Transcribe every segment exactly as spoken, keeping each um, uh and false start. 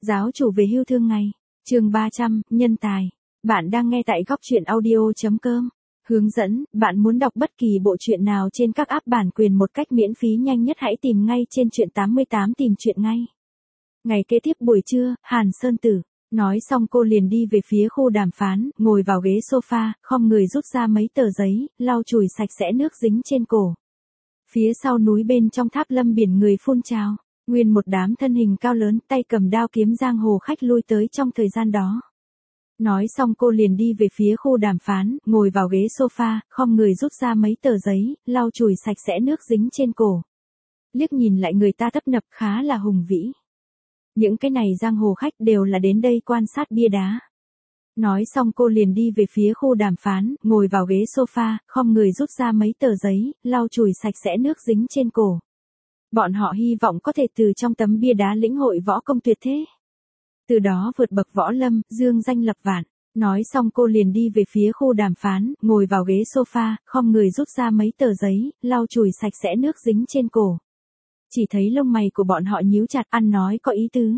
Giáo chủ về hưu thương ngày. Chương ba trăm, nhân tài. Bạn đang nghe tại góc truyện audio chấm com. Hướng dẫn, bạn muốn đọc bất kỳ bộ truyện nào trên các app bản quyền một cách miễn phí nhanh nhất hãy tìm ngay trên truyện tám mươi tám tìm truyện ngay. Ngày kế tiếp buổi trưa, Hàn Sơn Tử. Nói xong cô liền đi về phía khu đàm phán, ngồi vào ghế sofa, khom người rút ra mấy tờ giấy, lau chùi sạch sẽ nước dính trên cổ. Phía sau núi bên trong tháp lâm biển người phun trào. Nguyên một đám thân hình cao lớn, tay cầm đao kiếm giang hồ khách lui tới trong thời gian đó. Nói xong cô liền đi về phía khu đàm phán, ngồi vào ghế sofa, khom người rút ra mấy tờ giấy, lau chùi sạch sẽ nước dính trên cổ. Liếc nhìn lại người ta tấp nập khá là hùng vĩ. Những cái này giang hồ khách đều là đến đây quan sát bia đá. Nói xong cô liền đi về phía khu đàm phán, ngồi vào ghế sofa, khom người rút ra mấy tờ giấy, lau chùi sạch sẽ nước dính trên cổ. Bọn họ hy vọng có thể từ trong tấm bia đá lĩnh hội võ công tuyệt thế. Từ đó vượt bậc võ lâm, dương danh lập vạn. Nói xong cô liền đi về phía khu đàm phán, ngồi vào ghế sofa, khom người rút ra mấy tờ giấy, lau chùi sạch sẽ nước dính trên cổ. Chỉ thấy lông mày của bọn họ nhíu chặt, ăn nói có ý tứ.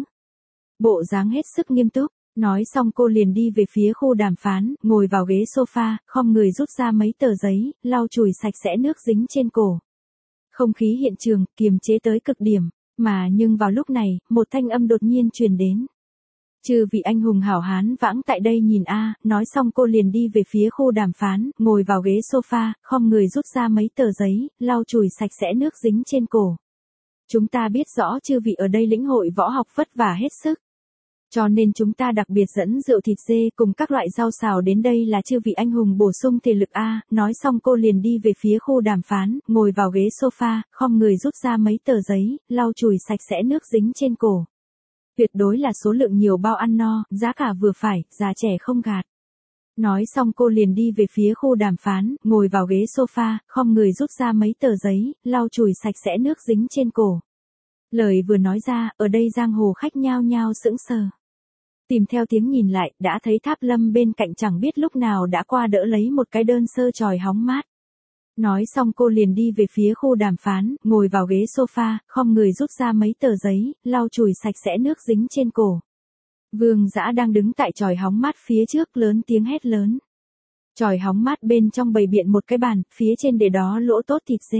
Bộ dáng hết sức nghiêm túc. Nói xong cô liền đi về phía khu đàm phán, ngồi vào ghế sofa, khom người rút ra mấy tờ giấy, lau chùi sạch sẽ nước dính trên cổ. Không khí hiện trường, kiềm chế tới cực điểm, mà nhưng vào lúc này, một thanh âm đột nhiên truyền đến. Chư vị anh hùng hảo hán vãng tại đây nhìn a, nói xong cô liền đi về phía khu đàm phán, ngồi vào ghế sofa, khom người rút ra mấy tờ giấy, lau chùi sạch sẽ nước dính trên cổ. Chúng ta biết rõ chư vị ở đây lĩnh hội võ học vất vả hết sức. Cho nên chúng ta đặc biệt dẫn rượu thịt dê cùng các loại rau xào đến đây là chư vị anh hùng bổ sung thể lực a. Nói xong cô liền đi về phía khu đàm phán, ngồi vào ghế sofa, khom người rút ra mấy tờ giấy, lau chùi sạch sẽ nước dính trên cổ. Tuyệt đối là số lượng nhiều bao ăn no, giá cả vừa phải, già trẻ không gạt. Nói xong cô liền đi về phía khu đàm phán, ngồi vào ghế sofa, khom người rút ra mấy tờ giấy, lau chùi sạch sẽ nước dính trên cổ. Lời vừa nói ra, ở đây giang hồ khách nhao nhao sững sờ. Tìm theo tiếng nhìn lại, đã thấy tháp lâm bên cạnh chẳng biết lúc nào đã qua đỡ lấy một cái đơn sơ chòi hóng mát. Nói xong cô liền đi về phía khu đàm phán, ngồi vào ghế sofa, khom người rút ra mấy tờ giấy, lau chùi sạch sẽ nước dính trên cổ. Vương Dã đang đứng tại chòi hóng mát phía trước lớn tiếng hét lớn. Chòi hóng mát bên trong bày biện một cái bàn, phía trên để đó lỗ tốt thịt dê.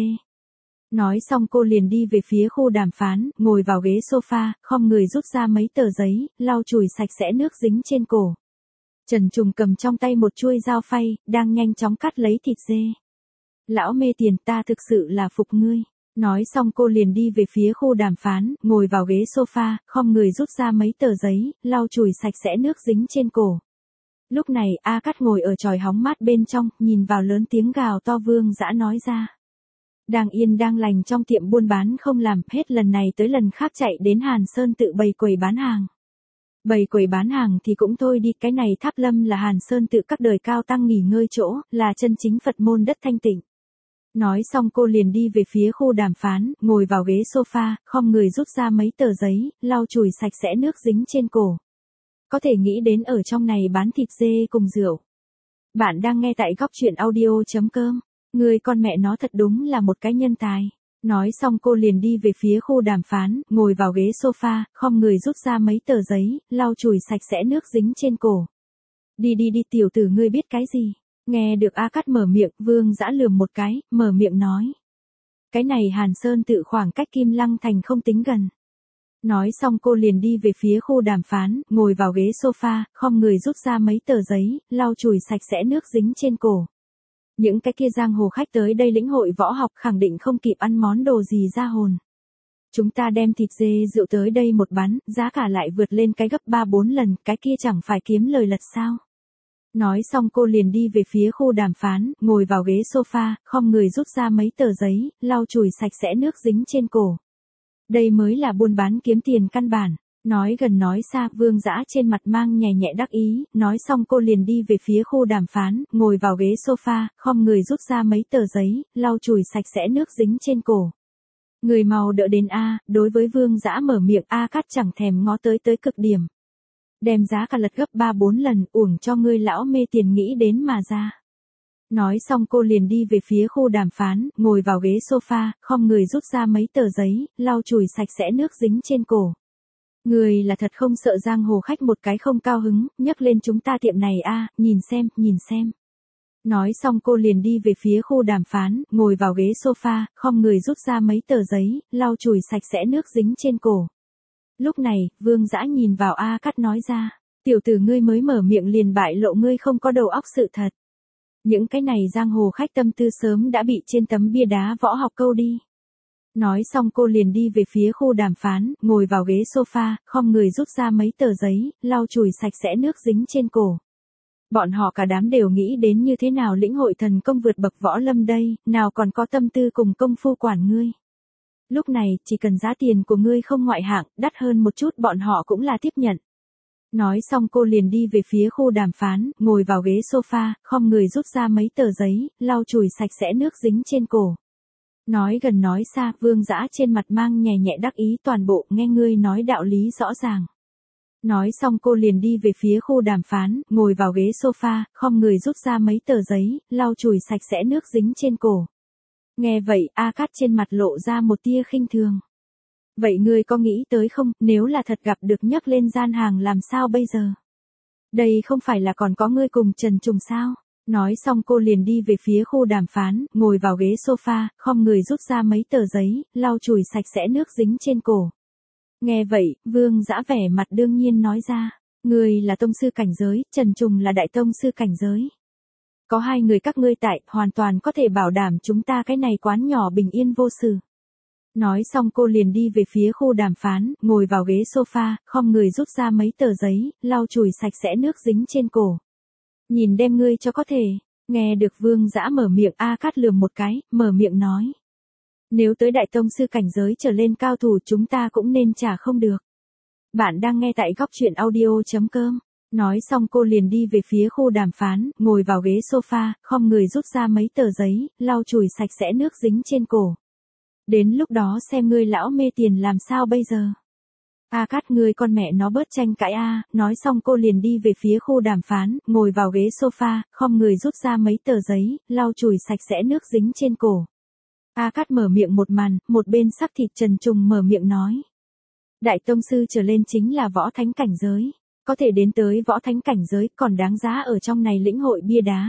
Nói xong cô liền đi về phía khu đàm phán, ngồi vào ghế sofa, khom người rút ra mấy tờ giấy, lau chùi sạch sẽ nước dính trên cổ. Trần Trùng cầm trong tay một chuôi dao phay, đang nhanh chóng cắt lấy thịt dê. Lão mê tiền, ta thực sự là phục ngươi. Nói xong cô liền đi về phía khu đàm phán, ngồi vào ghế sofa, khom người rút ra mấy tờ giấy, lau chùi sạch sẽ nước dính trên cổ. Lúc này A Cát ngồi ở chòi hóng mát bên trong, nhìn vào lớn tiếng gào to. Vương Dã nói ra. Đang yên đang lành trong tiệm buôn bán không làm, hết lần này tới lần khác chạy đến Hàn Sơn tự bày quầy bán hàng. Bày quầy bán hàng thì cũng thôi đi, cái này tháp lâm là Hàn Sơn tự các đời cao tăng nghỉ ngơi chỗ, là chân chính Phật môn đất thanh tịnh. Nói xong cô liền đi về phía khu đàm phán, ngồi vào ghế sofa, khom người rút ra mấy tờ giấy, lau chùi sạch sẽ nước dính trên cổ. Có thể nghĩ đến ở trong này bán thịt dê cùng rượu. Bạn đang nghe tại góc truyện audio chấm com. Người con mẹ nó thật đúng là một cái nhân tài. Nói xong cô liền đi về phía khu đàm phán, ngồi vào ghế sofa, khom người rút ra mấy tờ giấy, lau chùi sạch sẽ nước dính trên cổ. Đi đi đi tiểu tử, ngươi biết cái gì? Nghe được A Cát mở miệng, Vương Dã lườm một cái, mở miệng nói. Cái này Hàn Sơn tự khoảng cách Kim Lăng thành không tính gần. Nói xong cô liền đi về phía khu đàm phán, ngồi vào ghế sofa, khom người rút ra mấy tờ giấy, lau chùi sạch sẽ nước dính trên cổ. Những cái kia giang hồ khách tới đây lĩnh hội võ học khẳng định không kịp ăn món đồ gì ra hồn. Chúng ta đem thịt dê rượu tới đây một bắn, giá cả lại vượt lên cái gấp ba bốn lần, cái kia chẳng phải kiếm lời lật sao. Nói xong cô liền đi về phía khu đàm phán, ngồi vào ghế sofa, khom người rút ra mấy tờ giấy, lau chùi sạch sẽ nước dính trên cổ. Đây mới là buôn bán kiếm tiền căn bản. Nói gần nói xa, Vương Dã trên mặt mang nhẹ nhẹ đắc ý, nói xong cô liền đi về phía khu đàm phán, ngồi vào ghế sofa, khom người rút ra mấy tờ giấy, lau chùi sạch sẽ nước dính trên cổ. Người mau đỡ đến A, đối với Vương Dã mở miệng, A Cát chẳng thèm ngó tới tới cực điểm. Đem giá cả lật gấp ba bốn lần, uổng cho ngươi lão mê tiền nghĩ đến mà ra. Nói xong cô liền đi về phía khu đàm phán, ngồi vào ghế sofa, khom người rút ra mấy tờ giấy, lau chùi sạch sẽ nước dính trên cổ. Người là thật không sợ giang hồ khách một cái không cao hứng, nhấc lên chúng ta tiệm này a, nhìn xem, nhìn xem. Nói xong cô liền đi về phía khu đàm phán, ngồi vào ghế sofa, khom người rút ra mấy tờ giấy, lau chùi sạch sẽ nước dính trên cổ. Lúc này, Vương Dã nhìn vào A Cát nói ra, tiểu tử ngươi mới mở miệng liền bại lộ ngươi không có đầu óc sự thật. Những cái này giang hồ khách tâm tư sớm đã bị trên tấm bia đá võ học câu đi. Nói xong cô liền đi về phía khu đàm phán, ngồi vào ghế sofa, khom người rút ra mấy tờ giấy, lau chùi sạch sẽ nước dính trên cổ. Bọn họ cả đám đều nghĩ đến như thế nào lĩnh hội thần công vượt bậc võ lâm đây, nào còn có tâm tư cùng công phu quản ngươi. Lúc này, chỉ cần giá tiền của ngươi không ngoại hạng, đắt hơn một chút bọn họ cũng là tiếp nhận. Nói xong cô liền đi về phía khu đàm phán, ngồi vào ghế sofa, khom người rút ra mấy tờ giấy, lau chùi sạch sẽ nước dính trên cổ. Nói gần nói xa, Vương Dã trên mặt mang nhẹ nhẹ đắc ý toàn bộ, nghe ngươi nói đạo lý rõ ràng. Nói xong cô liền đi về phía khu đàm phán, ngồi vào ghế sofa, khom người rút ra mấy tờ giấy, lau chùi sạch sẽ nước dính trên cổ. Nghe vậy, A Cát trên mặt lộ ra một tia khinh thường. Vậy ngươi có nghĩ tới không, nếu là thật gặp được nhấc lên gian hàng làm sao bây giờ? Đây không phải là còn có ngươi cùng Trần Trùng sao? Nói xong cô liền đi về phía khu đàm phán, ngồi vào ghế sofa, khom người rút ra mấy tờ giấy, lau chùi sạch sẽ nước dính trên cổ. Nghe vậy, Vương Dã vẻ mặt đương nhiên nói ra, ngươi là tông sư cảnh giới, Trần Trùng là đại tông sư cảnh giới. Có hai người các ngươi tại, hoàn toàn có thể bảo đảm chúng ta cái này quán nhỏ bình yên vô sự. Nói xong cô liền đi về phía khu đàm phán, ngồi vào ghế sofa, khom người rút ra mấy tờ giấy, lau chùi sạch sẽ nước dính trên cổ. Nhìn đem ngươi cho có thể, nghe được Vương Dã mở miệng A Cát lườm một cái, mở miệng nói. Nếu tới đại tông sư cảnh giới trở lên cao thủ chúng ta cũng nên trả không được. Bạn đang nghe tại góc truyện audio.com. Nói xong cô liền đi về phía khu đàm phán, ngồi vào ghế sofa, khom người rút ra mấy tờ giấy, lau chùi sạch sẽ nước dính trên cổ. Đến lúc đó xem ngươi lão mê tiền làm sao bây giờ. A Cát ngươi con mẹ nó bớt tranh cãi a, nói xong cô liền đi về phía khu đàm phán, ngồi vào ghế sofa, khom người rút ra mấy tờ giấy, lau chùi sạch sẽ nước dính trên cổ. A Cát mở miệng một màn, một bên sắc thịt Trần Trùng mở miệng nói. Đại tông sư trở lên chính là võ thánh cảnh giới, có thể đến tới võ thánh cảnh giới còn đáng giá ở trong này lĩnh hội bia đá.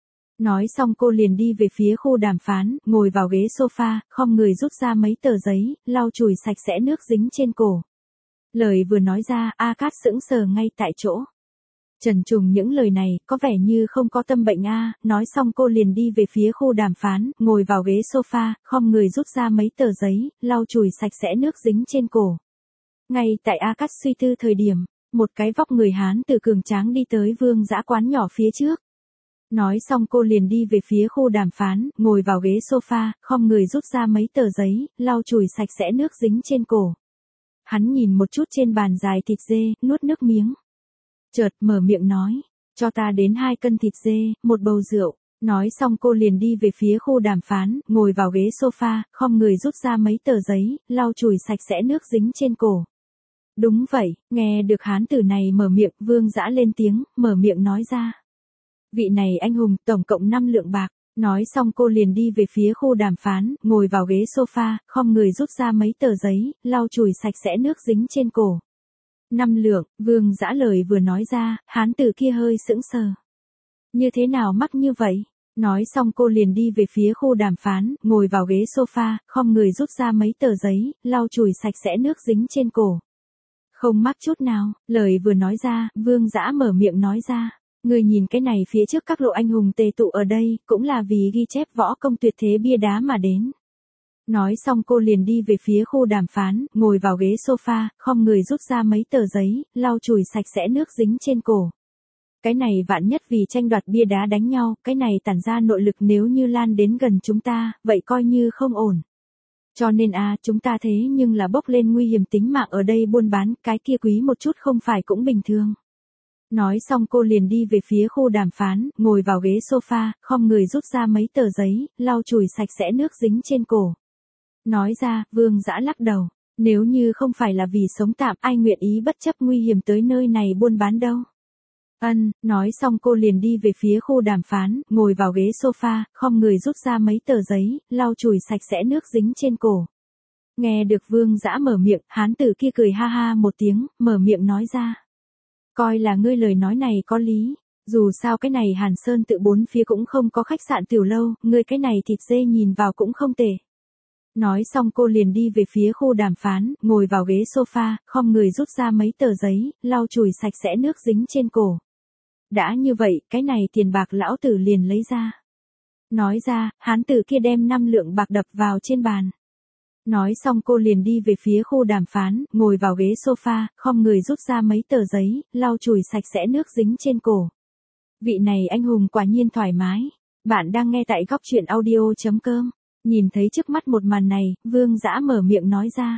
Nói xong cô liền đi về phía khu đàm phán, ngồi vào ghế sofa, khom người rút ra mấy tờ giấy, lau chùi sạch sẽ nước dính trên cổ. Lời vừa nói ra, A Cát sững sờ ngay tại chỗ. Trần Trùng những lời này, có vẻ như không có tâm bệnh a, nói xong cô liền đi về phía khu đàm phán, ngồi vào ghế sofa, khom người rút ra mấy tờ giấy, lau chùi sạch sẽ nước dính trên cổ. Ngay tại A Cát suy tư thời điểm, một cái vóc người Hán từ cường tráng đi tới Vương Dã quán nhỏ phía trước. Nói xong cô liền đi về phía khu đàm phán, ngồi vào ghế sofa, khom người rút ra mấy tờ giấy, lau chùi sạch sẽ nước dính trên cổ. Hắn nhìn một chút trên bàn dài thịt dê, nuốt nước miếng. Chợt mở miệng nói, cho ta đến hai cân thịt dê, một bầu rượu. Nói xong cô liền đi về phía khu đàm phán, ngồi vào ghế sofa, khom người rút ra mấy tờ giấy, lau chùi sạch sẽ nước dính trên cổ. Đúng vậy, nghe được hán tử này mở miệng, Vương Dã lên tiếng, mở miệng nói ra. Vị này anh hùng, tổng cộng năm lượng bạc. Nói xong cô liền đi về phía khu đàm phán, ngồi vào ghế sofa, khom người rút ra mấy tờ giấy, lau chùi sạch sẽ nước dính trên cổ. Năm lượng, Vương Dã lời vừa nói ra, hán tử kia hơi sững sờ. Như thế nào mắc như vậy? Nói xong cô liền đi về phía khu đàm phán, ngồi vào ghế sofa, khom người rút ra mấy tờ giấy, lau chùi sạch sẽ nước dính trên cổ. Không mắc chút nào, lời vừa nói ra, Vương Dã mở miệng nói ra. Người nhìn cái này phía trước các lộ anh hùng tề tụ ở đây, cũng là vì ghi chép võ công tuyệt thế bia đá mà đến. Nói xong cô liền đi về phía khu đàm phán, ngồi vào ghế sofa, khom người rút ra mấy tờ giấy, lau chùi sạch sẽ nước dính trên cổ. Cái này vạn nhất vì tranh đoạt bia đá đánh nhau, cái này tản ra nội lực nếu như lan đến gần chúng ta, vậy coi như không ổn. Cho nên a chúng ta thế nhưng là bốc lên nguy hiểm tính mạng ở đây buôn bán, cái kia quý một chút không phải cũng bình thường. Nói xong cô liền đi về phía khu đàm phán, ngồi vào ghế sofa, khom người rút ra mấy tờ giấy, lau chùi sạch sẽ nước dính trên cổ. Nói ra, Vương Dã lắc đầu, nếu như không phải là vì sống tạm ai nguyện ý bất chấp nguy hiểm tới nơi này buôn bán đâu. Ân, nói xong cô liền đi về phía khu đàm phán, ngồi vào ghế sofa, khom người rút ra mấy tờ giấy, lau chùi sạch sẽ nước dính trên cổ. Nghe được Vương Dã mở miệng, hán tử kia cười ha ha một tiếng, mở miệng nói ra. Coi là ngươi lời nói này có lý, dù sao cái này Hàn Sơn tự bốn phía cũng không có khách sạn tiểu lâu, ngươi cái này thịt dê nhìn vào cũng không tệ. Nói xong cô liền đi về phía khu đàm phán, ngồi vào ghế sofa, khom người rút ra mấy tờ giấy, lau chùi sạch sẽ nước dính trên cổ. Đã như vậy, cái này tiền bạc lão tử liền lấy ra. Nói ra, hán tử kia đem năm lượng bạc đập vào trên bàn. Nói xong cô liền đi về phía khu đàm phán, ngồi vào ghế sofa, khom người rút ra mấy tờ giấy, lau chùi sạch sẽ nước dính trên cổ. Vị này anh hùng quả nhiên thoải mái. Bạn đang nghe tại góc truyện audio chấm com. Nhìn thấy trước mắt một màn này, Vương Dã mở miệng nói ra.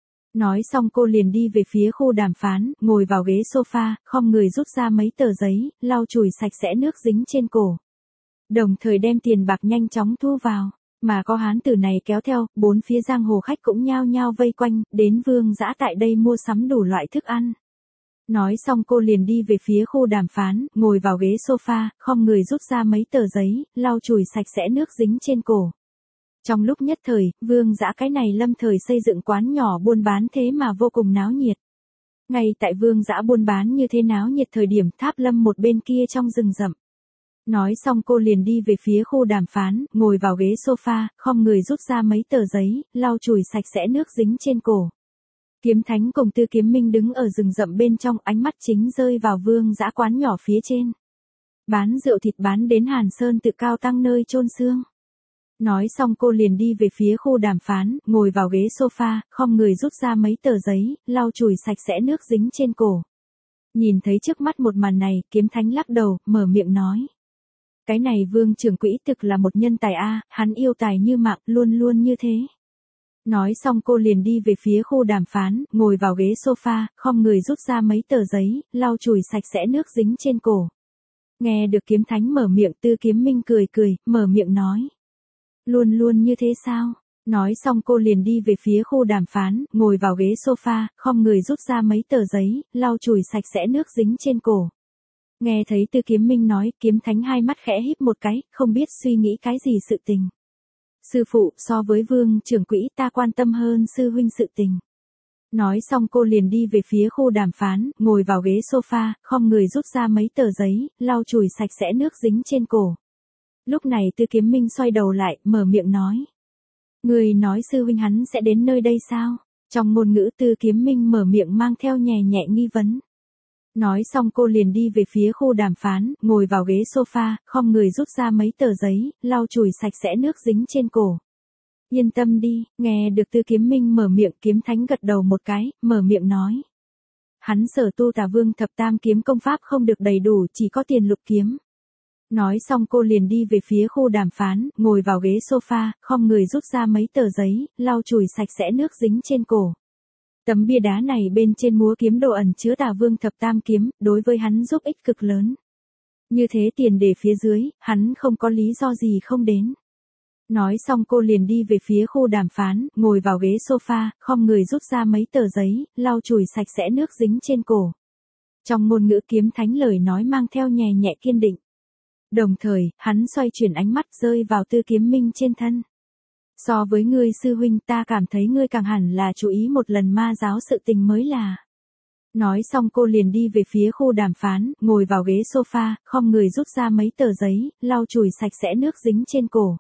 Nói xong cô liền đi về phía khu đàm phán, ngồi vào ghế sofa, khom người rút ra mấy tờ giấy, lau chùi sạch sẽ nước dính trên cổ. Đồng thời đem tiền bạc nhanh chóng thu vào. Mà có hán tử này kéo theo, bốn phía giang hồ khách cũng nhao nhao vây quanh, đến Vương Dã tại đây mua sắm đủ loại thức ăn. Nói xong cô liền đi về phía khu đàm phán, ngồi vào ghế sofa, khom người rút ra mấy tờ giấy, lau chùi sạch sẽ nước dính trên cổ. Trong lúc nhất thời, Vương Dã cái này lâm thời xây dựng quán nhỏ buôn bán thế mà vô cùng náo nhiệt. Ngay tại Vương Dã buôn bán như thế náo nhiệt thời điểm Tháp Lâm một bên kia trong rừng rậm. Nói xong cô liền đi về phía khu đàm phán, ngồi vào ghế sofa, khom người rút ra mấy tờ giấy, lau chùi sạch sẽ nước dính trên cổ. Kiếm Thánh cùng Tư Kiếm Minh đứng ở rừng rậm bên trong, ánh mắt chính rơi vào Vương Dã quán nhỏ phía trên. Bán rượu thịt bán đến Hàn Sơn tự cao tăng nơi chôn xương. Nói xong cô liền đi về phía khu đàm phán, ngồi vào ghế sofa, khom người rút ra mấy tờ giấy, lau chùi sạch sẽ nước dính trên cổ. Nhìn thấy trước mắt một màn này, Kiếm Thánh lắc đầu, mở miệng nói. Cái này Vương trưởng quỹ thực là một nhân tài a, hắn yêu tài như mạng, luôn luôn như thế. Nói xong cô liền đi về phía khu đàm phán, ngồi vào ghế sofa, khom người rút ra mấy tờ giấy, lau chùi sạch sẽ nước dính trên cổ. Nghe được Kiếm Thánh mở miệng, Tư Kiếm Minh cười cười, mở miệng nói. Luôn luôn như thế sao? Nói xong cô liền đi về phía khu đàm phán, ngồi vào ghế sofa, khom người rút ra mấy tờ giấy, lau chùi sạch sẽ nước dính trên cổ. Nghe thấy Tư Kiếm Minh nói, Kiếm Thánh hai mắt khẽ híp một cái, không biết suy nghĩ cái gì sự tình. Sư phụ, so với Vương trưởng quỹ ta quan tâm hơn sư huynh sự tình. Nói xong cô liền đi về phía khu đàm phán, ngồi vào ghế sofa, khom người rút ra mấy tờ giấy, lau chùi sạch sẽ nước dính trên cổ. Lúc này Tư Kiếm Minh xoay đầu lại, mở miệng nói. Người nói sư huynh hắn sẽ đến nơi đây sao? Trong ngôn ngữ Tư Kiếm Minh mở miệng mang theo nhẹ nhẹ nghi vấn. Nói xong cô liền đi về phía khu đàm phán, ngồi vào ghế sofa, khom người rút ra mấy tờ giấy, lau chùi sạch sẽ nước dính trên cổ. Yên tâm đi, nghe được Tư Kiếm Minh mở miệng, Kiếm Thánh gật đầu một cái, mở miệng nói. Hắn sở tu Tà Vương thập tam kiếm công pháp không được đầy đủ, chỉ có tiền lục kiếm. Nói xong cô liền đi về phía khu đàm phán, ngồi vào ghế sofa, khom người rút ra mấy tờ giấy, lau chùi sạch sẽ nước dính trên cổ. Tấm bia đá này bên trên múa kiếm đồ ẩn chứa Tà Vương thập tam kiếm, đối với hắn giúp ích cực lớn. Như thế tiền để phía dưới, hắn không có lý do gì không đến. Nói xong cô liền đi về phía khu đàm phán, ngồi vào ghế sofa, khom người rút ra mấy tờ giấy, lau chùi sạch sẽ nước dính trên cổ. Trong ngôn ngữ Kiếm Thánh lời nói mang theo nhẹ nhẹ kiên định. Đồng thời, hắn xoay chuyển ánh mắt rơi vào Tư Kiếm Minh trên thân. So với ngươi sư huynh ta cảm thấy ngươi càng hẳn là chú ý một lần ma giáo sự tình mới là. Nói xong cô liền đi về phía khu đàm phán, ngồi vào ghế sofa, khom người rút ra mấy tờ giấy, lau chùi sạch sẽ nước dính trên cổ.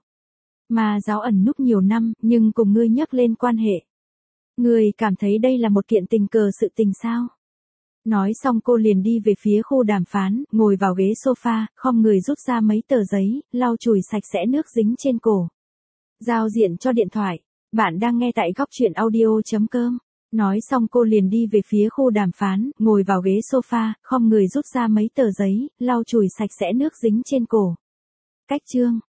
Ma giáo ẩn núp nhiều năm, nhưng cùng ngươi nhắc lên quan hệ. Ngươi cảm thấy đây là một kiện tình cờ sự tình sao? Nói xong cô liền đi về phía khu đàm phán, ngồi vào ghế sofa, khom người rút ra mấy tờ giấy, lau chùi sạch sẽ nước dính trên cổ. Giao diện cho điện thoại. Bạn đang nghe tại góc truyện audio chấm com. Nói xong cô liền đi về phía khu đàm phán, ngồi vào ghế sofa, khom người rút ra mấy tờ giấy, lau chùi sạch sẽ nước dính trên cổ. Cách chương.